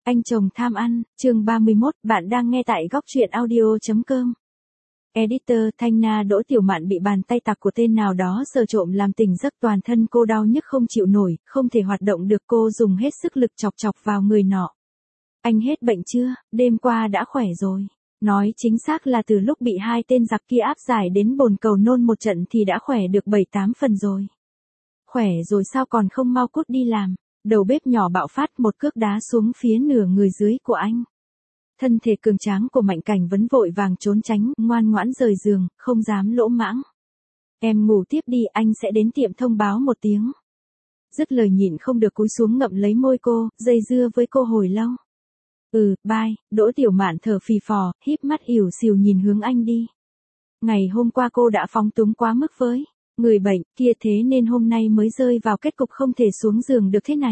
Anh chồng tham ăn, chương 31, bạn đang nghe tại góc truyện audio.com. Editor Thanh Na. Đỗ Tiểu Mạn bị bàn tay tặc của tên nào đó sờ trộm làm tỉnh giấc, toàn thân cô đau nhức không chịu nổi, không thể hoạt động được. Cô dùng hết sức lực chọc chọc vào người nọ. Anh hết bệnh chưa? Đêm qua đã khỏe rồi. Nói chính xác là từ lúc bị hai tên giặc kia áp giải đến bồn cầu nôn một trận thì đã khỏe được 7-8 phần rồi. Khỏe rồi sao còn không mau cút đi làm? Đầu bếp nhỏ bạo phát một cước đá xuống phía nửa người dưới của anh. Thân thể cường tráng của Mạnh Cảnh Vấn vội vàng trốn tránh, ngoan ngoãn rời giường, không dám lỗ mãng. Em ngủ tiếp đi, anh sẽ đến tiệm thông báo một tiếng. Dứt lời nhịn không được cúi xuống ngậm lấy môi cô, dây dưa với cô hồi lâu. Bye. Đỗ Tiểu Mạn thở phì phò, híp mắt ỉu xìu nhìn hướng anh đi. Ngày hôm qua cô đã phóng túng quá mức với người bệnh kia, thế nên hôm nay mới rơi vào kết cục không thể xuống giường được thế này.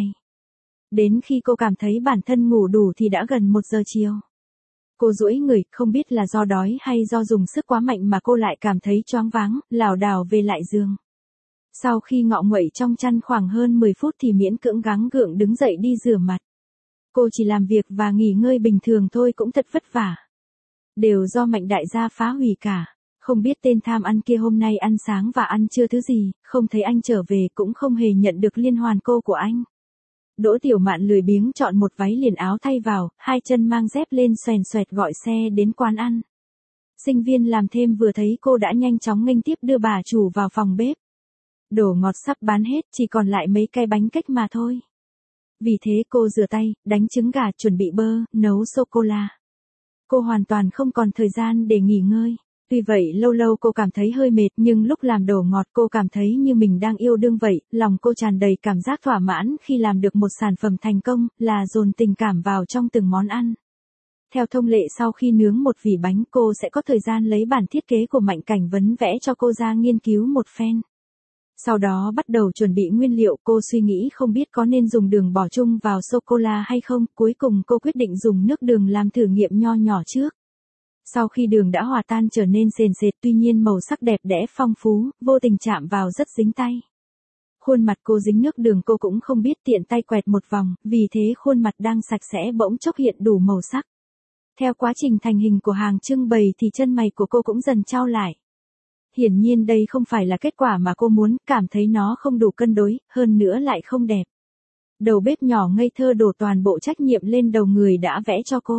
Đến khi cô cảm thấy bản thân ngủ đủ thì đã gần 1 giờ chiều. Cô duỗi người, không biết là do đói hay do dùng sức quá mạnh mà cô lại cảm thấy choáng váng, lảo đảo về lại giường. Sau khi ngọ nguậy trong chăn khoảng hơn 10 phút thì miễn cưỡng gắng gượng đứng dậy đi rửa mặt. Cô chỉ làm việc và nghỉ ngơi bình thường thôi cũng thật vất vả. Đều do Mạnh đại gia phá hủy cả. Không biết tên tham ăn kia hôm nay ăn sáng và ăn trưa thứ gì, không thấy anh trở về cũng không hề nhận được liên hoàn cô của anh. Đỗ Tiểu Mạn lười biếng chọn một váy liền áo thay vào, 2 chân mang dép lên xoèn xoẹt gọi xe đến quán ăn. Sinh viên làm thêm vừa thấy cô đã nhanh chóng nghênh tiếp đưa bà chủ vào phòng bếp. Đồ ngọt sắp bán hết, chỉ còn lại mấy cái bánh cách mà thôi. Vì thế cô rửa tay, đánh trứng gà, chuẩn bị bơ, nấu sô-cô-la. Cô hoàn toàn không còn thời gian để nghỉ ngơi. Tuy vậy lâu lâu cô cảm thấy hơi mệt, nhưng lúc làm đồ ngọt cô cảm thấy như mình đang yêu đương vậy, lòng cô tràn đầy cảm giác thỏa mãn khi làm được một sản phẩm thành công, là dồn tình cảm vào trong từng món ăn. Theo thông lệ sau khi nướng một vỉ bánh cô sẽ có thời gian lấy bản thiết kế của Mạnh Cảnh Vấn vẽ cho cô ra nghiên cứu một phen. Sau đó bắt đầu chuẩn bị nguyên liệu, cô suy nghĩ không biết có nên dùng đường bỏ chung vào sô-cô-la hay không, cuối cùng cô quyết định dùng nước đường làm thử nghiệm nho nhỏ trước. Sau khi đường đã hòa tan trở nên sền sệt, tuy nhiên màu sắc đẹp đẽ phong phú, vô tình chạm vào rất dính tay. Khuôn mặt cô dính nước đường cô cũng không biết, tiện tay quẹt một vòng, vì thế khuôn mặt đang sạch sẽ bỗng chốc hiện đủ màu sắc. Theo quá trình thành hình của hàng trưng bày thì chân mày của cô cũng dần chau lại. Hiển nhiên đây không phải là kết quả mà cô muốn, cảm thấy nó không đủ cân đối, hơn nữa lại không đẹp. Đầu bếp nhỏ ngây thơ đổ toàn bộ trách nhiệm lên đầu người đã vẽ cho cô.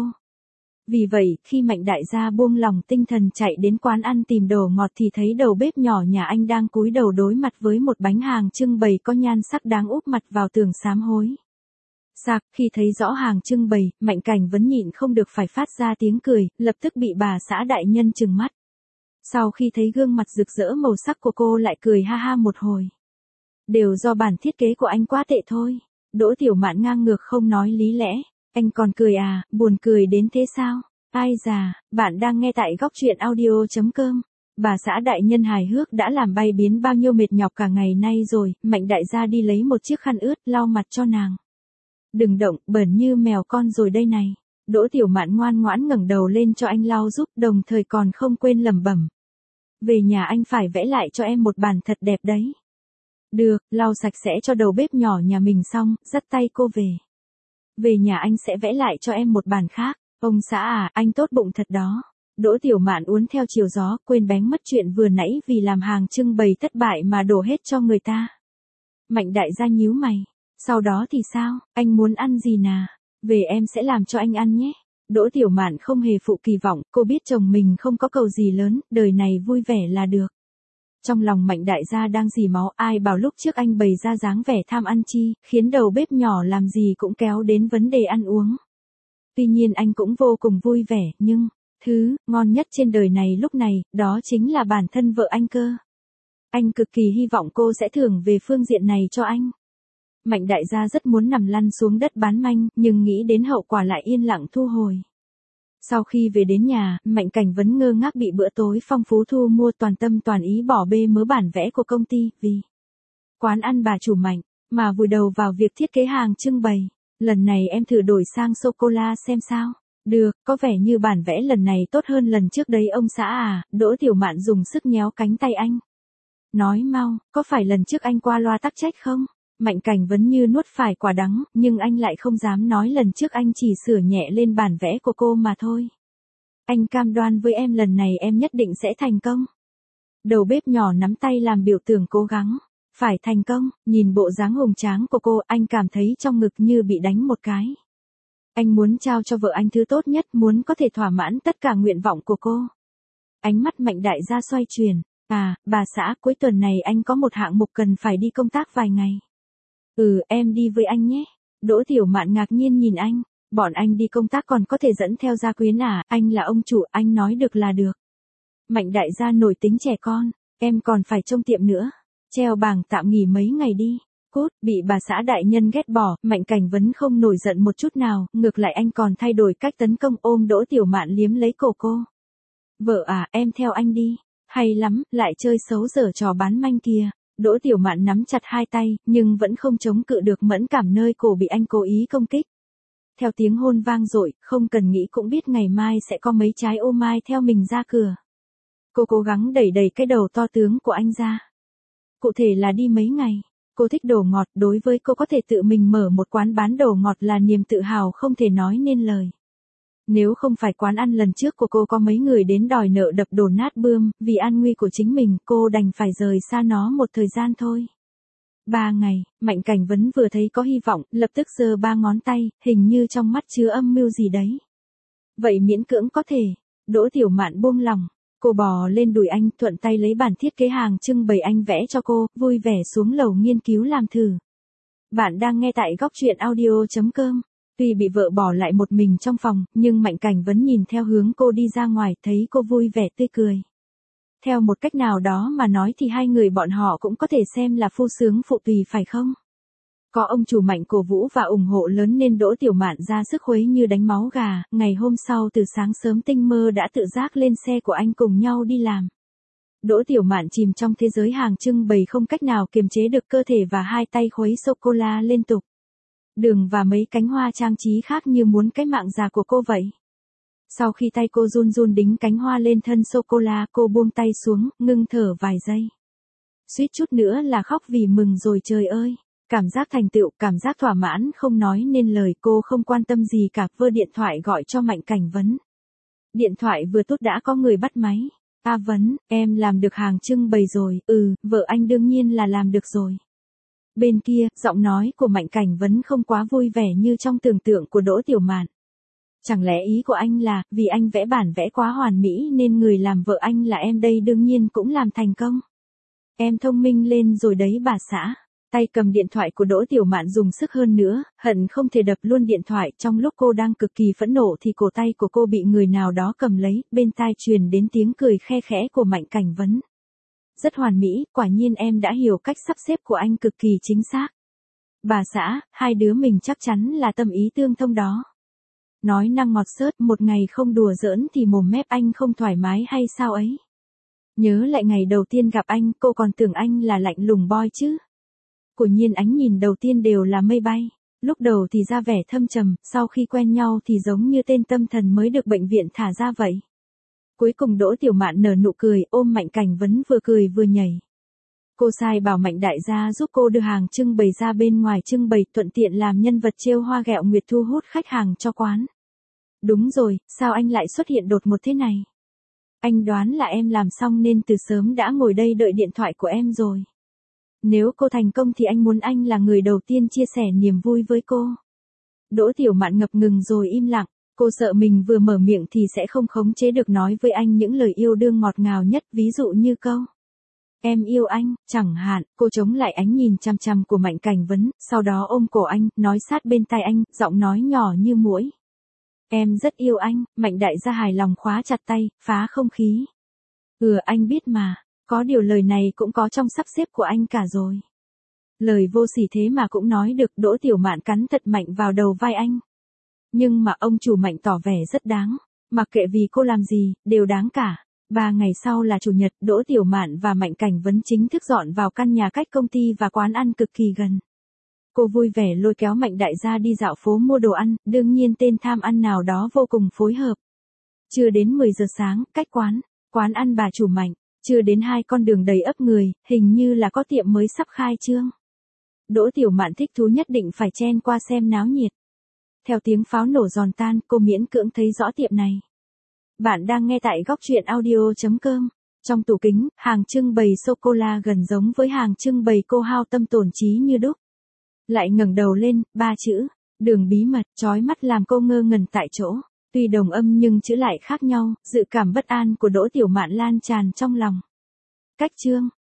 Vì vậy, khi Mạnh đại gia buông lòng tinh thần chạy đến quán ăn tìm đồ ngọt thì thấy đầu bếp nhỏ nhà anh đang cúi đầu đối mặt với một bánh hàng trưng bày có nhan sắc đáng úp mặt vào tường sám hối. Sạc, khi thấy rõ hàng trưng bày, Mạnh Cảnh Vấn nhịn không được phải phát ra tiếng cười, lập tức bị bà xã đại nhân trừng mắt. Sau khi thấy gương mặt rực rỡ màu sắc của cô lại cười ha ha một hồi. Đều do bản thiết kế của anh quá tệ thôi. Đỗ Tiểu Mạn ngang ngược không nói lý lẽ. Anh còn cười à, buồn cười đến thế sao? Ai già, bạn đang nghe tại góc truyện audio.com. Bà xã đại nhân hài hước đã làm bay biến bao nhiêu mệt nhọc cả ngày nay rồi, Mạnh đại gia đi lấy một chiếc khăn ướt lau mặt cho nàng. Đừng động, bẩn như mèo con rồi đây này. Đỗ Tiểu Mạn ngoan ngoãn ngẩng đầu lên cho anh lau giúp, đồng thời còn không quên lẩm bẩm. Về nhà anh phải vẽ lại cho em một bàn thật đẹp đấy. Được, lau sạch sẽ cho đầu bếp nhỏ nhà mình xong, dắt tay cô về. Về nhà anh sẽ vẽ lại cho em một bàn khác. Ông xã à, anh tốt bụng thật đó. Đỗ Tiểu Mạn uốn theo chiều gió, quên bén mất chuyện vừa nãy vì làm hàng trưng bày thất bại mà đổ hết cho người ta. Mạnh đại gia nhíu mày. Sau đó thì sao, anh muốn ăn gì nà? Về em sẽ làm cho anh ăn nhé. Đỗ Tiểu Mạn không hề phụ kỳ vọng, cô biết chồng mình không có cầu gì lớn, đời này vui vẻ là được. Trong lòng Mạnh đại gia đang dì máu, ai bảo lúc trước anh bày ra dáng vẻ tham ăn chi, khiến đầu bếp nhỏ làm gì cũng kéo đến vấn đề ăn uống. Tuy nhiên anh cũng vô cùng vui vẻ, nhưng, thứ ngon nhất trên đời này lúc này, đó chính là bản thân vợ anh cơ. Anh cực kỳ hy vọng cô sẽ thưởng về phương diện này cho anh. Mạnh đại gia rất muốn nằm lăn xuống đất bán manh, nhưng nghĩ đến hậu quả lại yên lặng thu hồi. Sau khi về đến nhà, Mạnh Cảnh Vấn ngơ ngác bị bữa tối phong phú thu mua, toàn tâm toàn ý bỏ bê mớ bản vẽ của công ty, vì quán ăn bà chủ Mạnh, mà vùi đầu vào việc thiết kế hàng trưng bày. Lần này em thử đổi sang sô-cô-la xem sao. Được, có vẻ như bản vẽ lần này tốt hơn lần trước đấy ông xã à. Đỗ Tiểu Mạn dùng sức nhéo cánh tay anh. Nói mau, có phải lần trước anh qua loa tắc trách không? Mạnh Cảnh Vấn như nuốt phải quả đắng, nhưng anh lại không dám nói lần trước anh chỉ sửa nhẹ lên bản vẽ của cô mà thôi. Anh cam đoan với em lần này em nhất định sẽ thành công. Đầu bếp nhỏ nắm tay làm biểu tượng cố gắng. Phải thành công, nhìn bộ dáng hùng tráng của cô, anh cảm thấy trong ngực như bị đánh một cái. Anh muốn trao cho vợ anh thứ tốt nhất, muốn có thể thỏa mãn tất cả nguyện vọng của cô. Ánh mắt Mạnh đại gia xoay chuyển. À, bà xã, cuối tuần này anh có một hạng mục cần phải đi công tác vài ngày. Ừ, em đi với anh nhé. Đỗ Tiểu Mạn ngạc nhiên nhìn anh. Bọn anh đi công tác còn có thể dẫn theo gia quyến à, anh là ông chủ, anh nói được là được. Mạnh đại gia nổi tính trẻ con, em còn phải trông tiệm nữa. Treo bảng tạm nghỉ mấy ngày đi. Cút, bị bà xã đại nhân ghét bỏ, Mạnh Cảnh Vấn không nổi giận một chút nào, ngược lại anh còn thay đổi cách tấn công, ôm Đỗ Tiểu Mạn liếm lấy cổ cô. Vợ à, em theo anh đi. Hay lắm, lại chơi xấu dở trò bán manh kìa. Đỗ Tiểu Mạn nắm chặt hai tay, nhưng vẫn không chống cự được mẫn cảm nơi cổ bị anh cố ý công kích. Theo tiếng hôn vang dội, không cần nghĩ cũng biết ngày mai sẽ có mấy trái ô mai theo mình ra cửa. Cô cố gắng đẩy đẩy cái đầu to tướng của anh ra. Cụ thể là đi mấy ngày. Cô thích đồ ngọt, đối với cô có thể tự mình mở một quán bán đồ ngọt là niềm tự hào không thể nói nên lời. Nếu không phải quán ăn lần trước của cô có mấy người đến đòi nợ đập đổ nát bươm, vì an nguy của chính mình, cô đành phải rời xa nó một thời gian thôi. 3 ngày, Mạnh Cảnh Vấn vừa thấy có hy vọng, lập tức giơ 3 ngón tay, hình như trong mắt chứa âm mưu gì đấy. Vậy miễn cưỡng có thể. Đỗ Tiểu Mạn buông lòng. Cô bò lên đùi anh, thuận tay lấy bản thiết kế hàng trưng bày anh vẽ cho cô, vui vẻ xuống lầu nghiên cứu làm thử. Bạn đang nghe tại góc truyện audio.com. Tuy bị vợ bỏ lại một mình trong phòng, nhưng Mạnh Cảnh Vấn nhìn theo hướng cô đi ra ngoài, thấy cô vui vẻ tươi cười. Theo một cách nào đó mà nói thì hai người bọn họ cũng có thể xem là phu sướng phụ tùy phải không? Có ông chủ Mạnh cổ vũ và ủng hộ lớn nên Đỗ Tiểu Mạn ra sức khuấy như đánh máu gà, ngày hôm sau từ sáng sớm tinh mơ đã tự giác lên xe của anh cùng nhau đi làm. Đỗ Tiểu Mạn chìm trong thế giới hàng trưng bày không cách nào kiềm chế được cơ thể và hai tay khuấy sô-cô-la liên tục. Đường và mấy cánh hoa trang trí khác như muốn cái mạng già của cô vậy. Sau khi tay cô run run đính cánh hoa lên thân sô-cô-la, cô buông tay xuống, ngưng thở vài giây. Suýt chút nữa là khóc vì mừng rồi trời ơi. Cảm giác thành tựu, cảm giác thỏa mãn không nói nên lời, cô không quan tâm gì cả, vơ điện thoại gọi cho Mạnh Cảnh Vấn. Điện thoại vừa tút đã có người bắt máy. A Vấn, em làm được hàng trưng bày rồi, vợ anh đương nhiên là làm được rồi. Bên kia, giọng nói của Mạnh Cảnh Vấn không quá vui vẻ như trong tưởng tượng của Đỗ Tiểu Mạn. Chẳng lẽ ý của anh là, vì anh vẽ bản vẽ quá hoàn mỹ nên người làm vợ anh là em đây đương nhiên cũng làm thành công. Em thông minh lên rồi đấy bà xã. Tay cầm điện thoại của Đỗ Tiểu Mạn dùng sức hơn nữa, hận không thể đập luôn điện thoại, trong lúc cô đang cực kỳ phẫn nộ thì cổ tay của cô bị người nào đó cầm lấy, bên tai truyền đến tiếng cười khe khẽ của Mạnh Cảnh Vấn. Rất hoàn mỹ, quả nhiên em đã hiểu cách sắp xếp của anh cực kỳ chính xác. Bà xã, hai đứa mình chắc chắn là tâm ý tương thông đó. Nói năng ngọt xớt, một ngày không đùa giỡn thì mồm mép anh không thoải mái hay sao ấy. Nhớ lại ngày đầu tiên gặp anh, cô còn tưởng anh là lạnh lùng boy chứ. Quả nhiên ánh nhìn đầu tiên đều là mây bay. Lúc đầu thì ra vẻ thâm trầm, sau khi quen nhau thì giống như tên tâm thần mới được bệnh viện thả ra vậy. Cuối cùng Đỗ Tiểu Mạn nở nụ cười, ôm Mạnh Cảnh Vấn vừa cười vừa nhảy. Cô sai bảo Mạnh đại gia giúp cô đưa hàng trưng bày ra bên ngoài trưng bày, thuận tiện làm nhân vật trêu hoa ghẹo nguyệt thu hút khách hàng cho quán. Đúng rồi, sao anh lại xuất hiện đột ngột thế này? Anh đoán là em làm xong nên từ sớm đã ngồi đây đợi điện thoại của em rồi. Nếu cô thành công thì anh muốn anh là người đầu tiên chia sẻ niềm vui với cô. Đỗ Tiểu Mạn ngập ngừng rồi im lặng, cô sợ mình vừa mở miệng thì sẽ không khống chế được nói với anh những lời yêu đương ngọt ngào nhất, ví dụ như câu em yêu anh, chẳng hạn. Cô chống lại ánh nhìn chăm chăm của Mạnh Cảnh Vấn, sau đó ôm cổ anh, nói sát bên tai anh, giọng nói nhỏ như muỗi. Em rất yêu anh. Mạnh đại gia hài lòng khóa chặt tay, phá không khí. Anh biết mà, có điều lời này cũng có trong sắp xếp của anh cả rồi. Lời vô sỉ thế mà cũng nói được. Đỗ Tiểu Mạn cắn thật mạnh vào đầu vai anh. Nhưng mà ông chủ Mạnh tỏ vẻ rất đáng. Mặc kệ vì cô làm gì, đều đáng cả. 3 ngày sau là chủ nhật, Đỗ Tiểu Mạn và Mạnh Cảnh Vấn chính thức dọn vào căn nhà cách công ty và quán ăn cực kỳ gần. Cô vui vẻ lôi kéo Mạnh đại gia đi dạo phố mua đồ ăn, đương nhiên tên tham ăn nào đó vô cùng phối hợp. Chưa đến 10 giờ sáng, cách quán ăn bà chủ Mạnh, chưa đến 2 con đường đầy ắp người, hình như là có tiệm mới sắp khai trương. Đỗ Tiểu Mạn thích thú nhất định phải chen qua xem náo nhiệt. Theo tiếng pháo nổ giòn tan, cô miễn cưỡng thấy rõ tiệm này. Bạn đang nghe tại góc truyện audio.com. Trong tủ kính, hàng trưng bày sô-cô-la gần giống với hàng trưng bày cô hao tâm tổn trí như đúc. Lại ngẩng đầu lên, 3 chữ, đường bí mật, chói mắt làm cô ngơ ngẩn tại chỗ. Tuy đồng âm nhưng chữ lại khác nhau, dự cảm bất an của Đỗ Tiểu Mạn lan tràn trong lòng. Cách chương